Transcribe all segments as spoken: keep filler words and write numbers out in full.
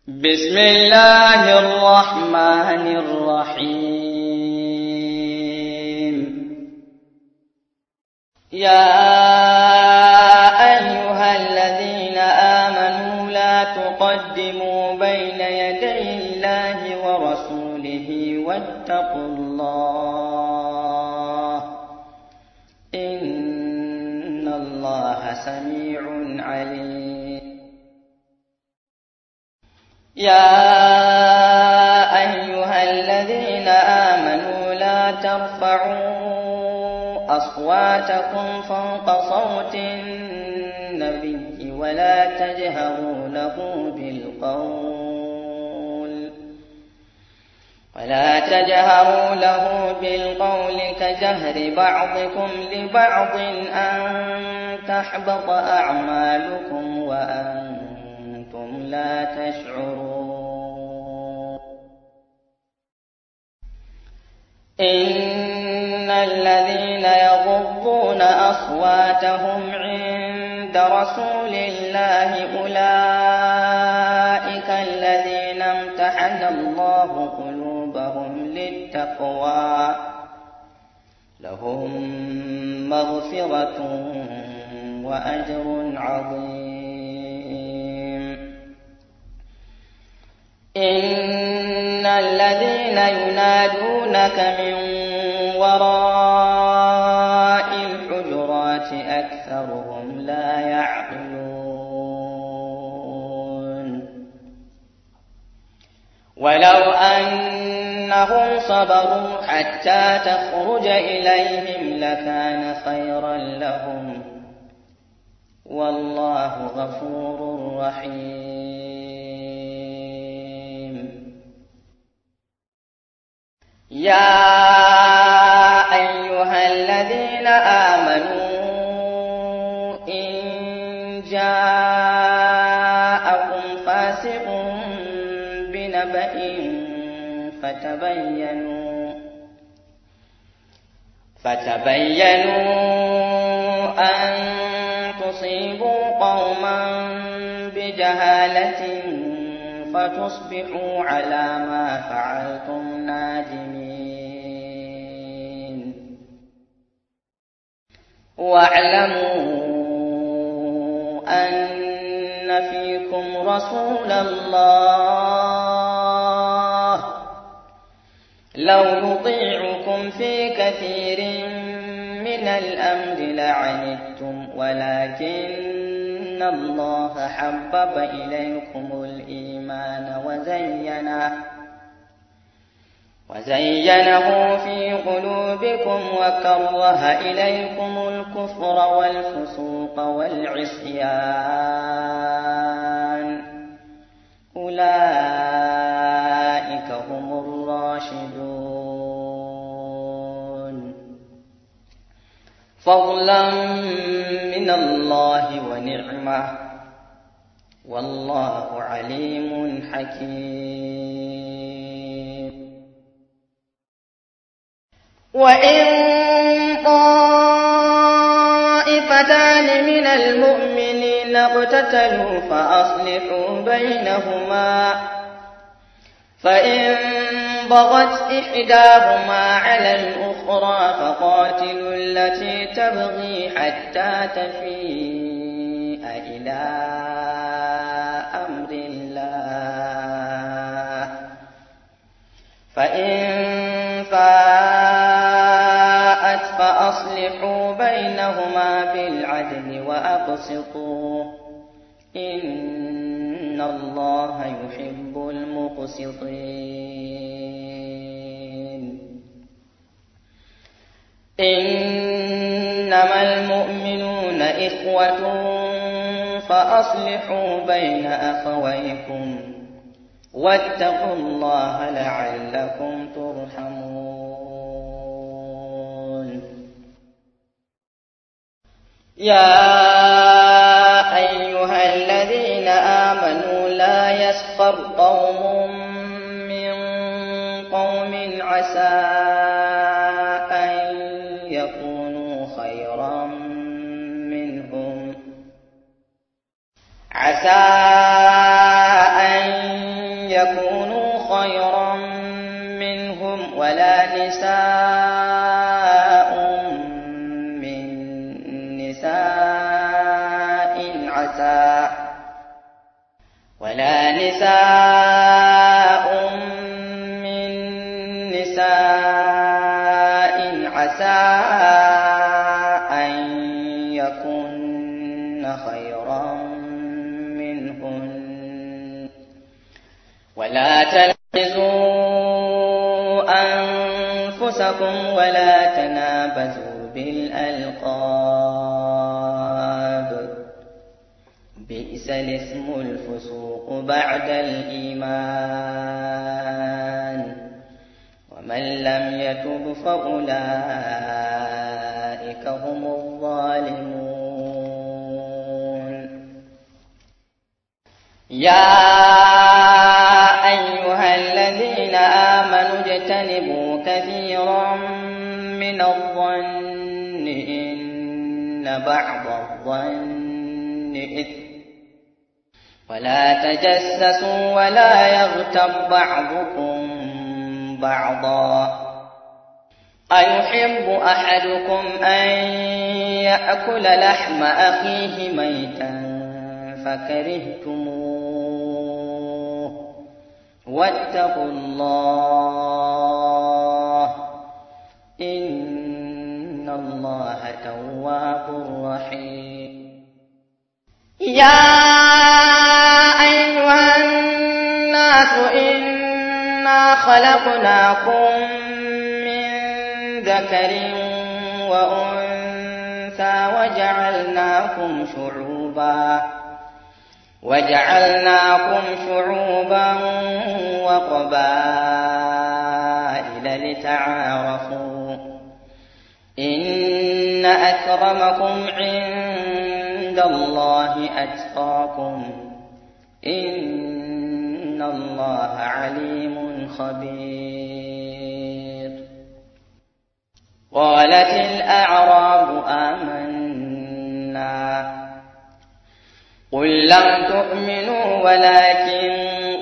بسم الله الرحمن الرحيم. يا أيها الذين آمنوا لا تقدموا بين يدي الله ورسوله واتقوا الله إن الله سميع عليم. يا أيها الذين آمنوا لا ترفعوا أصواتكم فوق صوت النبي ولا تجهروا له بالقول ولا تجهروا له بالقول كجهر بعضكم لبعض أن تحبط أعمالكم وأنتم لا تشعرون. إن الذين يغضون أصواتهم عند رسول الله أولئك الذين امتحن الله قلوبهم للتقوى لهم مغفرة وأجر عظيم. إن الذين ينادونك من وراء الحجرات أكثرهم لا يعقلون. ولو أنهم صبروا حتى تخرج إليهم لكان خيرا لهم والله غفور رحيم. يا أيها الذين آمنوا إن جاءكم فاسق بنبأ فتبينوا فتبينوا أن تصيبوا قوما بجهالة فتصبحوا على ما فعلتم نادمين. واعلموا أن فيكم رسول الله لو يطيعكم في كثير من الأمر لعنتم ولكن الله حبب إليكم الإيمان وزينه وزينه في قلوبكم وكره إليكم الكفر والفسوق والعصيان أولئك هم الراشدون فضلا من الله ونعمة والله عليم حكيم. وإن طائفتان من المؤمنين اقتتلوا فأصلحوا بينهما فإن بغت إحداهما على الأخرى فقاتلوا التي تبغي حتى تفيء إلى أمر الله فإن فاءت فأصلحوا بينهما بالعدل وأقسطوا إن الله يحب المقسطين. إنما المؤمنون إخوة فأصلحوا بين أخويكم واتقوا الله لعلكم ترحمون. يا أيها الذين آمنوا لا يسخر قوم من قوم عسى أن يكونوا خيرا منهم عسى أن يكونوا خيرا منهم ولا نساء من نساء عسى ولا نساء من نساء عسى أن يكن خيرا منهن ولا تلمزوا أنفسكم ولا تنابزوا بالألقاب بئس الاسم الفسوق بعد الإيمان ومن لم يتب فأولئك هم الظالمون. يا أيها الذين آمنوا اجتنبوا كثيرا من الظن إن بعض الظن إثم ولا تجسسوا ولا يغتب بعضكم بعضا أيحب أحدكم أن يأكل لحم أخيه ميتا فكرهتموه واتقوا الله إن الله تواب رحيم. يا أيها الناس إنا خلقناكم من ذكر وأنثى وجعلناكم شعوبا وجعلناكم شعوبا وقبائل لتعارفوا إن أكرمكم عند الله أتقاكم إن الله عليم خبير. قالت الأعراب آمنا قل لم تؤمنوا ولكن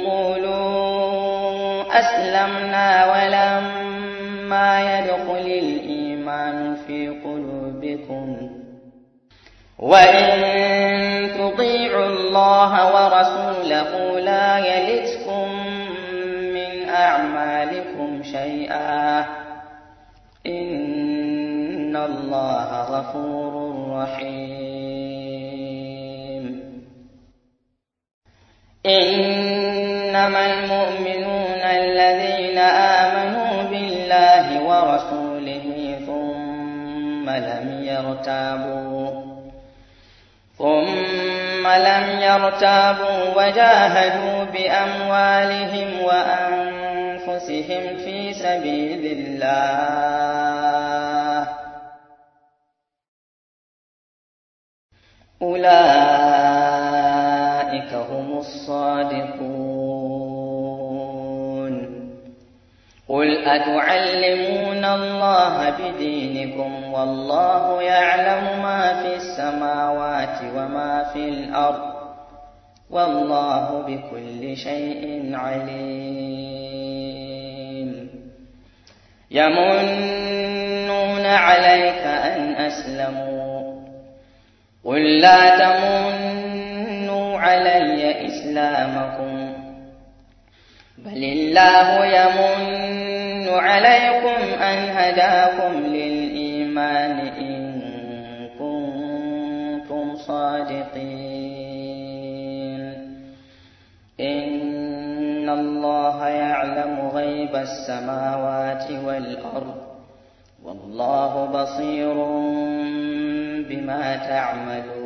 قولوا أسلمنا ولما يدخل الإيمان في قلوبكم وإن تطيعوا الله ورسوله لا يلتكم من أعمالكم شيئا إن الله غفور رحيم. إنما المؤمنون الذين آمنوا بالله ورسوله ثم لم يرتابوا ثم لم يرتابوا وجاهدوا بأموالهم وأنفسهم في سبيل الله أولئك هم الصادقون. قل أتعلمون الله بدينكم والله يعلم ما في السماوات وما في الأرض والله بكل شيء عليم. يمنون عليك أن أسلموا قل لا تمنوا علي إسلامكم بل الله يمن عليكم أن هداكم للإيمان إن كنتم صادقين. إن الله يعلم غيب السماوات والأرض والله بصير بما تعملون.